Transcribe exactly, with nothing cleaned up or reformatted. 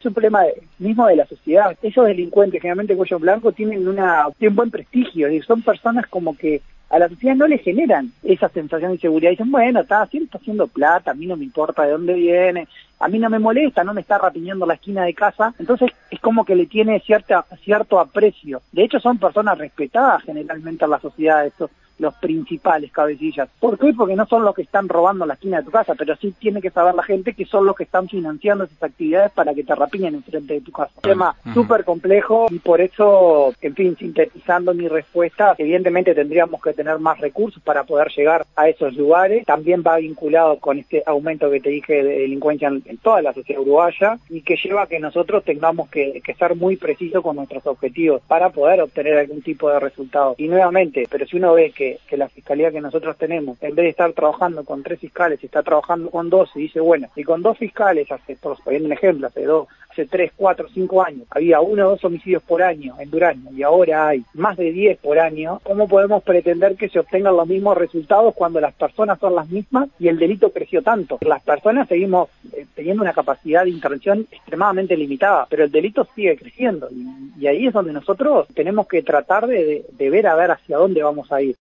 Es un problema de, mismo de la sociedad. Esos delincuentes, generalmente cuello blanco, tienen una tienen buen prestigio y son personas como que a la sociedad no le generan esa sensación de inseguridad. Dicen, bueno, está siempre haciendo plata, a mí no me importa de dónde viene, a mí no me molesta, no me está rapiñando la esquina de casa. Entonces es como que le tiene cierta, cierto aprecio. De hecho son personas respetadas generalmente en la sociedad, estos, los principales cabecillas. ¿Por qué? Porque no son los que están robando la esquina de tu casa, pero sí tiene que saber la gente que son los que están financiando esas actividades para que te rapiñen enfrente de tu casa. Un tema uh-huh. súper complejo y por eso, en fin, sintetizando mi respuesta, evidentemente tendríamos que tener más recursos para poder llegar a esos lugares. También va vinculado con este aumento que te dije de delincuencia en, en toda la sociedad uruguaya y que lleva a que nosotros tengamos que, que ser muy precisos con nuestros objetivos para poder obtener algún tipo de resultado. Y nuevamente, pero si uno ve que que la fiscalía que nosotros tenemos, en vez de estar trabajando con tres fiscales, está trabajando con dos y dice, bueno, y con dos fiscales, hace, por poniendo un ejemplo, hace dos, hace tres, cuatro, cinco años, había uno o dos homicidios por año en Durazno y ahora hay más de diez por año, ¿cómo podemos pretender que se obtengan los mismos resultados cuando las personas son las mismas y el delito creció tanto? Las personas seguimos eh, teniendo una capacidad de intervención extremadamente limitada, pero el delito sigue creciendo y, y ahí es donde nosotros tenemos que tratar de, de, de ver a ver hacia dónde vamos a ir.